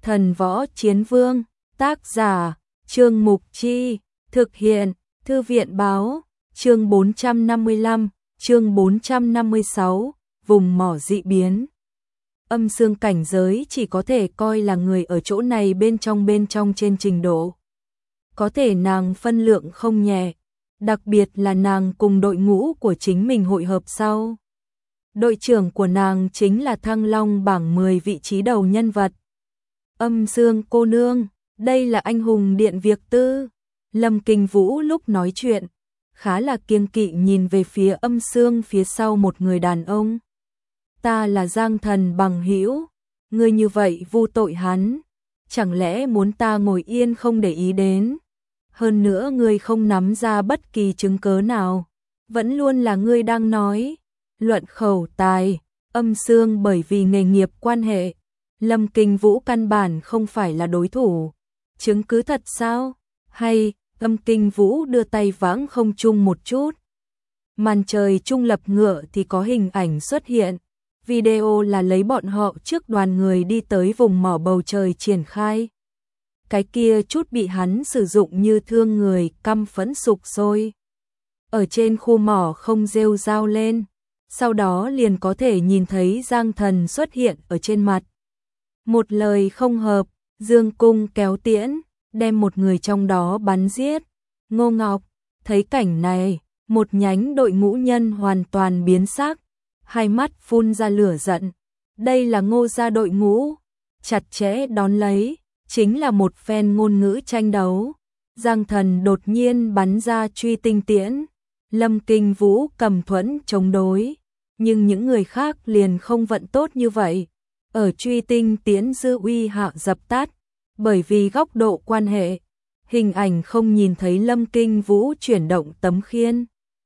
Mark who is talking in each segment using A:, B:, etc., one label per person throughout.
A: Thần Võ Chiến Vương, tác giả, Trương Mục Chi, thực hiện, Thư viện Báo, chương 455, chương 456, vùng mỏ dị biến. Âm xương cảnh giới chỉ có thể coi là người ở chỗ này bên trong trên trình độ. Có thể nàng phân lượng không nhẹ, đặc biệt là nàng cùng đội ngũ của chính mình hội hợp sau. Đội trưởng của nàng chính là Thăng Long bảng 10 vị trí đầu nhân vật. Âm xương cô nương, đây là anh hùng điện việc tư. Lâm Kinh Vũ lúc nói chuyện, khá là kiêng kỵ nhìn về phía âm xương phía sau một người đàn ông. Ta là Giang Thần bằng hữu, ngươi như vậy vu tội hắn, chẳng lẽ muốn ta ngồi yên không để ý đến? Hơn nữa ngươi không nắm ra bất kỳ chứng cớ nào, vẫn luôn là ngươi đang nói. Luận khẩu tài, âm xương bởi vì nghề nghiệp quan hệ, Lâm Kinh Vũ căn bản không phải là đối thủ. Chứng cứ thật sao? Hay, Lâm Kinh Vũ đưa tay vãng không trung một chút. Màn trời trung lập ngựa thì có hình ảnh xuất hiện. Video là lấy bọn họ trước đoàn người đi tới vùng mỏ bầu trời triển khai. Cái kia chút bị hắn sử dụng như thương người căm phẫn sục sôi. Ở trên khu mỏ không rêu rao lên. Sau đó liền có thể nhìn thấy Giang Thần xuất hiện ở trên mặt. Một lời không hợp, dương cung kéo tiễn, đem một người trong đó bắn giết. Ngô Ngọc, thấy cảnh này, một nhánh đội ngũ nhân hoàn toàn biến sắc, hai mắt phun ra lửa giận. Đây là Ngô gia đội ngũ, chặt chẽ đón lấy, chính là một phen ngôn ngữ tranh đấu. Giang Thần đột nhiên bắn ra truy tinh tiễn, Lâm Kinh Vũ cầm thuẫn chống đối, nhưng những người khác liền không vận tốt như vậy. Ở truy tinh tiễn dư uy hạ dập tắt, bởi vì góc độ quan hệ, hình ảnh không nhìn thấy Lâm Kinh Vũ chuyển động tấm khiên,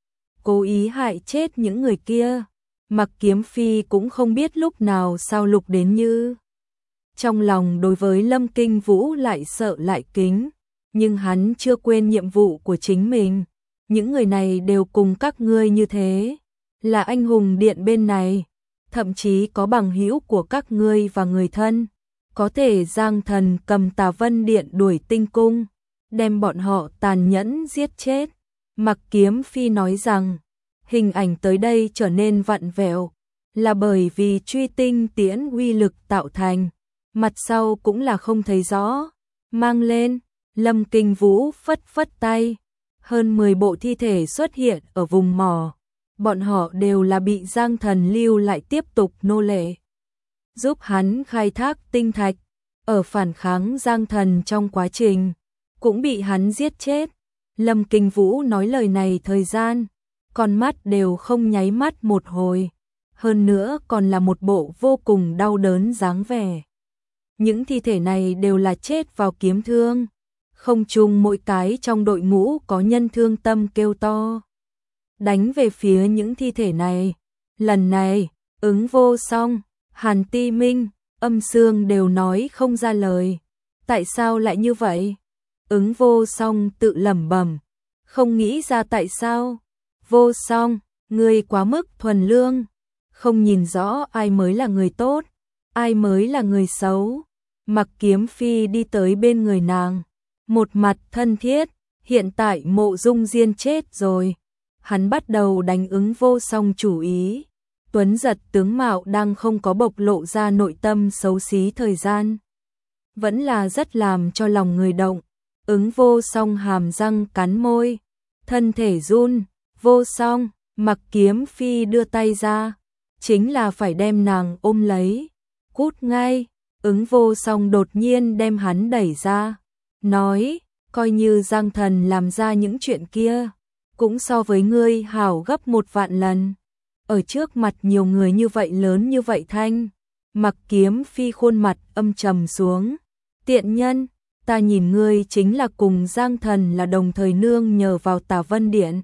A: cố ý hại chết những người kia. Mặc Kiếm Phi cũng không biết lúc nào sao lục đến như. Trong lòng đối với Lâm Kinh Vũ lại sợ lại kính, nhưng hắn chưa quên nhiệm vụ của chính mình. Những người này đều cùng các ngươi như thế, là anh hùng điện bên này, thậm chí có bằng hữu của các ngươi và người thân. Có thể Giang Thần cầm Tà Vân Điện đuổi tinh cung, đem bọn họ tàn nhẫn giết chết. Mặc Kiếm Phi nói rằng, hình ảnh tới đây trở nên vặn vẹo, là bởi vì truy tinh tiễn uy lực tạo thành, mặt sau cũng là không thấy rõ. Mang lên, Lâm Kinh Vũ phất phất tay, hơn 10 bộ thi thể xuất hiện ở vùng mỏ. Bọn họ đều là bị Giang Thần lưu lại tiếp tục nô lệ, giúp hắn khai thác tinh thạch. Ở phản kháng Giang Thần trong quá trình, cũng bị hắn giết chết. Lâm Kinh Vũ nói lời này thời gian, con mắt đều không nháy mắt một hồi, hơn nữa còn là một bộ vô cùng đau đớn dáng vẻ. Những thi thể này đều là chết vào kiếm thương, không chung mỗi cái trong đội ngũ có nhân thương tâm kêu to, đánh về phía những thi thể này. Lần này, Ứng Vô Song, Hàn Ti Minh, Âm Xương đều nói không ra lời. Tại sao lại như vậy? Ứng Vô Song tự lẩm bẩm, không nghĩ ra tại sao. Vô Song, ngươi quá mức thuần lương, không nhìn rõ ai mới là người tốt, ai mới là người xấu. Mặc Kiếm Phi đi tới bên người nàng, một mặt thân thiết. Hiện tại Mộ Dung Diên chết rồi, hắn bắt đầu đánh Ứng Vô Song chủ ý. Tuấn giật tướng mạo đang không có bộc lộ ra nội tâm xấu xí thời gian, vẫn là rất làm cho lòng người động. Ứng Vô Song hàm răng cắn môi, thân thể run. Vô Song, Mặc Kiếm Phi đưa tay ra, chính là phải đem nàng ôm lấy. Cút ngay. Ứng Vô Song đột nhiên đem hắn đẩy ra, nói, coi như Giang Thần làm ra những chuyện kia, cũng so với ngươi hảo gấp 1 vạn lần. Ở trước mặt nhiều người như vậy, lớn như vậy thanh, Mặc Kiếm Phi khuôn mặt âm trầm xuống. Tiện nhân, ta nhìn ngươi chính là cùng Giang Thần là đồng thời nương nhờ vào Tà Vân Điện.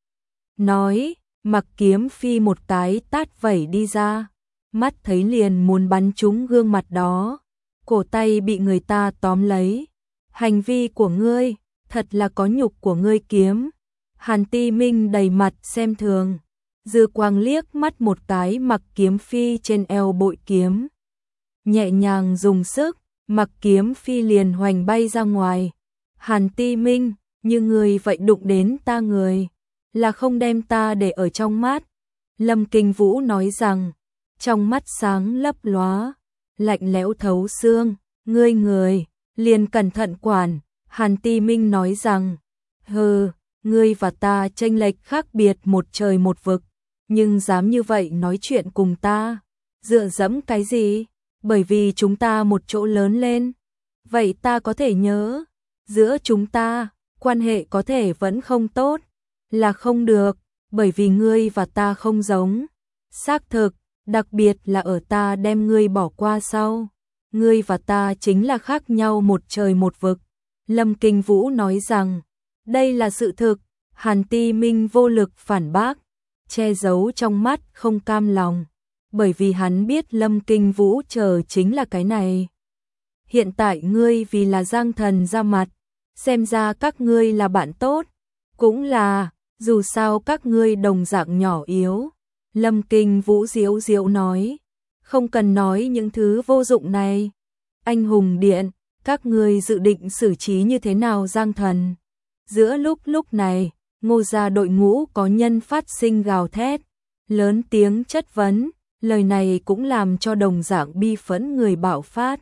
A: Nói, Mặc Kiếm Phi một cái tát vẩy đi ra, mắt thấy liền muốn bắn trúng gương mặt đó, cổ tay bị người ta tóm lấy. Hành vi của ngươi, thật là có nhục của ngươi kiếm. Hàn Ti Minh đầy mặt xem thường, dư quang liếc mắt một cái Mặc Kiếm Phi trên eo bội kiếm, nhẹ nhàng dùng sức, mặc kiếm phi liền hoành bay ra ngoài. Hàn Ti Minh, như người vậy đụng đến ta người, là không đem ta để ở trong mắt. Lâm Kinh Vũ nói rằng, trong mắt sáng lấp lóa, lạnh lẽo thấu xương, ngươi người, liền cẩn thận quản. Hàn Ti Minh nói rằng, hừ, ngươi và ta chênh lệch khác biệt một trời một vực, nhưng dám như vậy nói chuyện cùng ta, dựa dẫm cái gì? Bởi vì chúng ta một chỗ lớn lên. Vậy ta có thể nhớ, giữa chúng ta, quan hệ có thể vẫn không tốt, là không được, bởi vì ngươi và ta không giống. Xác thực, đặc biệt là ở ta đem ngươi bỏ qua sau. Ngươi và ta chính là khác nhau một trời một vực. Lâm Kinh Vũ nói rằng, đây là sự thực. Hàn Ti Minh vô lực phản bác, che giấu trong mắt không cam lòng, bởi vì hắn biết Lâm Kinh Vũ chờ chính là cái này. Hiện tại ngươi vì là Giang Thần ra mặt, xem ra các ngươi là bạn tốt, cũng là, dù sao các ngươi đồng dạng nhỏ yếu. Lâm Kinh Vũ diếu diếu nói, không cần nói những thứ vô dụng này. Anh hùng điện, các ngươi dự định xử trí như thế nào Giang Thần? Giữa lúc này, Ngô gia đội ngũ có nhân phát sinh gào thét, lớn tiếng chất vấn, lời này cũng làm cho đồng dạng bi phẫn người bạo phát.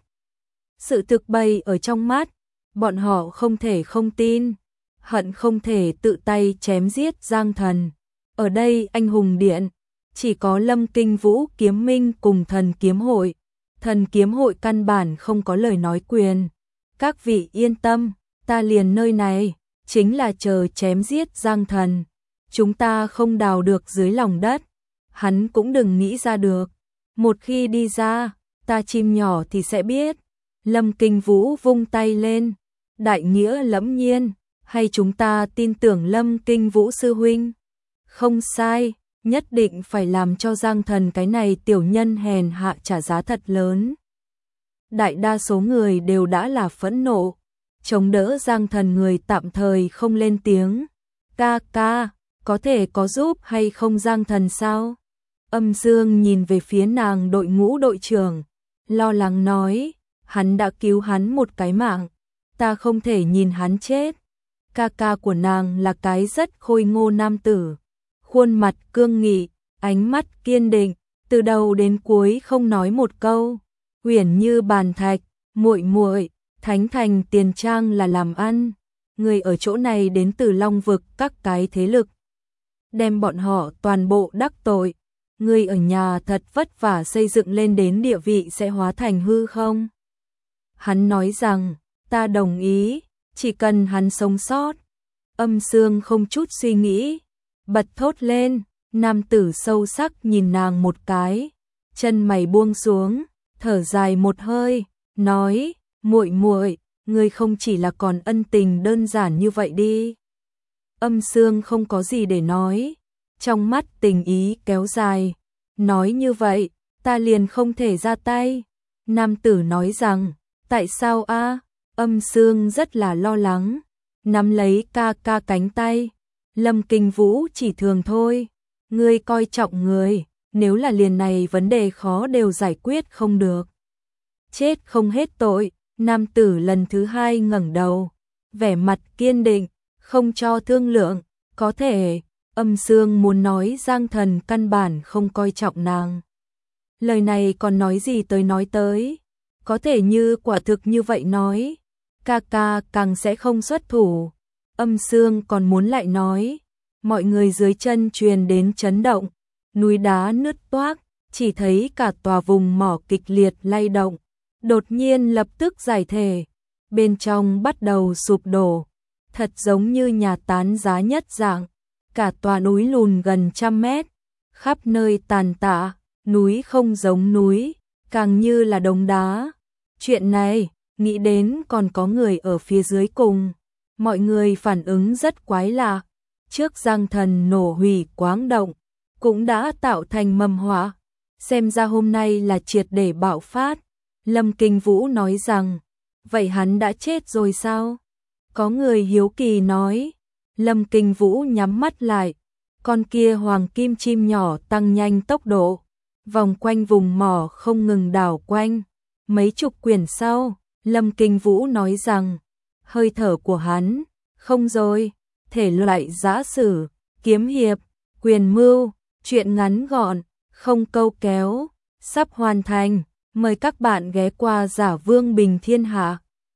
A: Sự thực bày ở trong mắt, bọn họ không thể không tin, hận không thể tự tay chém giết Giang Thần. Ở đây anh hùng điện, chỉ có Lâm Kinh Vũ kiếm minh cùng thần kiếm hội. Thần kiếm hội căn bản không có lời nói quyền. Các vị yên tâm, ta liền nơi này, chính là chờ chém giết Giang Thần. Chúng ta không đào được dưới lòng đất, hắn cũng đừng nghĩ ra được. Một khi đi ra, ta chim nhỏ thì sẽ biết. Lâm Kinh Vũ vung tay lên, đại nghĩa lẫm nhiên, hay chúng ta tin tưởng Lâm Kinh Vũ sư huynh? Không sai, nhất định phải làm cho Giang Thần cái này tiểu nhân hèn hạ trả giá thật lớn. Đại đa số người đều đã là phẫn nộ, chống đỡ Giang Thần người tạm thời không lên tiếng. Ca ca, có thể có giúp hay không Giang Thần sao? Âm Dương nhìn về phía nàng đội ngũ đội trưởng, lo lắng nói, hắn đã cứu hắn một cái mạng, ta không thể nhìn hắn chết. Ca ca của nàng là cái rất khôi ngô nam tử, khuôn mặt cương nghị, ánh mắt kiên định, từ đầu đến cuối không nói một câu, uyển như bàn thạch, muội muội, thánh thành tiền trang là làm ăn, người ở chỗ này đến từ Long vực các cái thế lực, đem bọn họ toàn bộ đắc tội, người ở nhà thật vất vả xây dựng lên đến địa vị sẽ hóa thành hư không? Hắn nói rằng, ta đồng ý, chỉ cần hắn sống sót. Âm Dương không chút suy nghĩ, bật thốt lên, nam tử sâu sắc nhìn nàng một cái, chân mày buông xuống, thở dài một hơi, nói, muội muội, ngươi không chỉ là còn ân tình đơn giản như vậy đi. Âm Dương không có gì để nói, trong mắt tình ý kéo dài, nói như vậy, ta liền không thể ra tay. Nam tử nói rằng, tại sao a? Âm Dương rất là lo lắng, nắm lấy ca ca cánh tay. Lâm Kinh Vũ chỉ thường thôi, ngươi coi trọng người, nếu là liền này vấn đề khó đều giải quyết không được. Chết không hết tội, nam tử lần thứ hai ngẩng đầu, vẻ mặt kiên định, không cho thương lượng, có thể, Âm Dương muốn nói Giang Thần căn bản không coi trọng nàng. Lời này còn nói gì nói tới, có thể như quả thực như vậy nói, ca ca càng sẽ không xuất thủ. Âm Dương còn muốn lại nói, mọi người dưới chân truyền đến chấn động, núi đá nứt toác, chỉ thấy cả tòa vùng mỏ kịch liệt lay động, đột nhiên lập tức giải thể, bên trong bắt đầu sụp đổ, thật giống như nhà tán giá nhất dạng, cả tòa núi lùn gần 100 mét, khắp nơi tàn tạ, núi không giống núi, càng như là đống đá. Chuyện này, nghĩ đến còn có người ở phía dưới cùng. Mọi người phản ứng rất quái lạ. Trước Giang Thần nổ hủy quáng động, cũng đã tạo thành mầm họa. Xem ra hôm nay là triệt để bạo phát. Lâm Kinh Vũ nói rằng, vậy hắn đã chết rồi sao? Có người hiếu kỳ nói. Lâm Kinh Vũ nhắm mắt lại. Con kia hoàng kim chim nhỏ tăng nhanh tốc độ, vòng quanh vùng mỏ không ngừng đảo quanh. Mấy chục quyển sau, Lâm Kinh Vũ nói rằng, hơi thở của hắn, không rồi, thể loại giã sử, kiếm hiệp, quyền mưu, truyện ngắn gọn, không câu kéo, sắp hoàn thành, mời các bạn ghé qua Giả Vương Bình Thiên Hạ.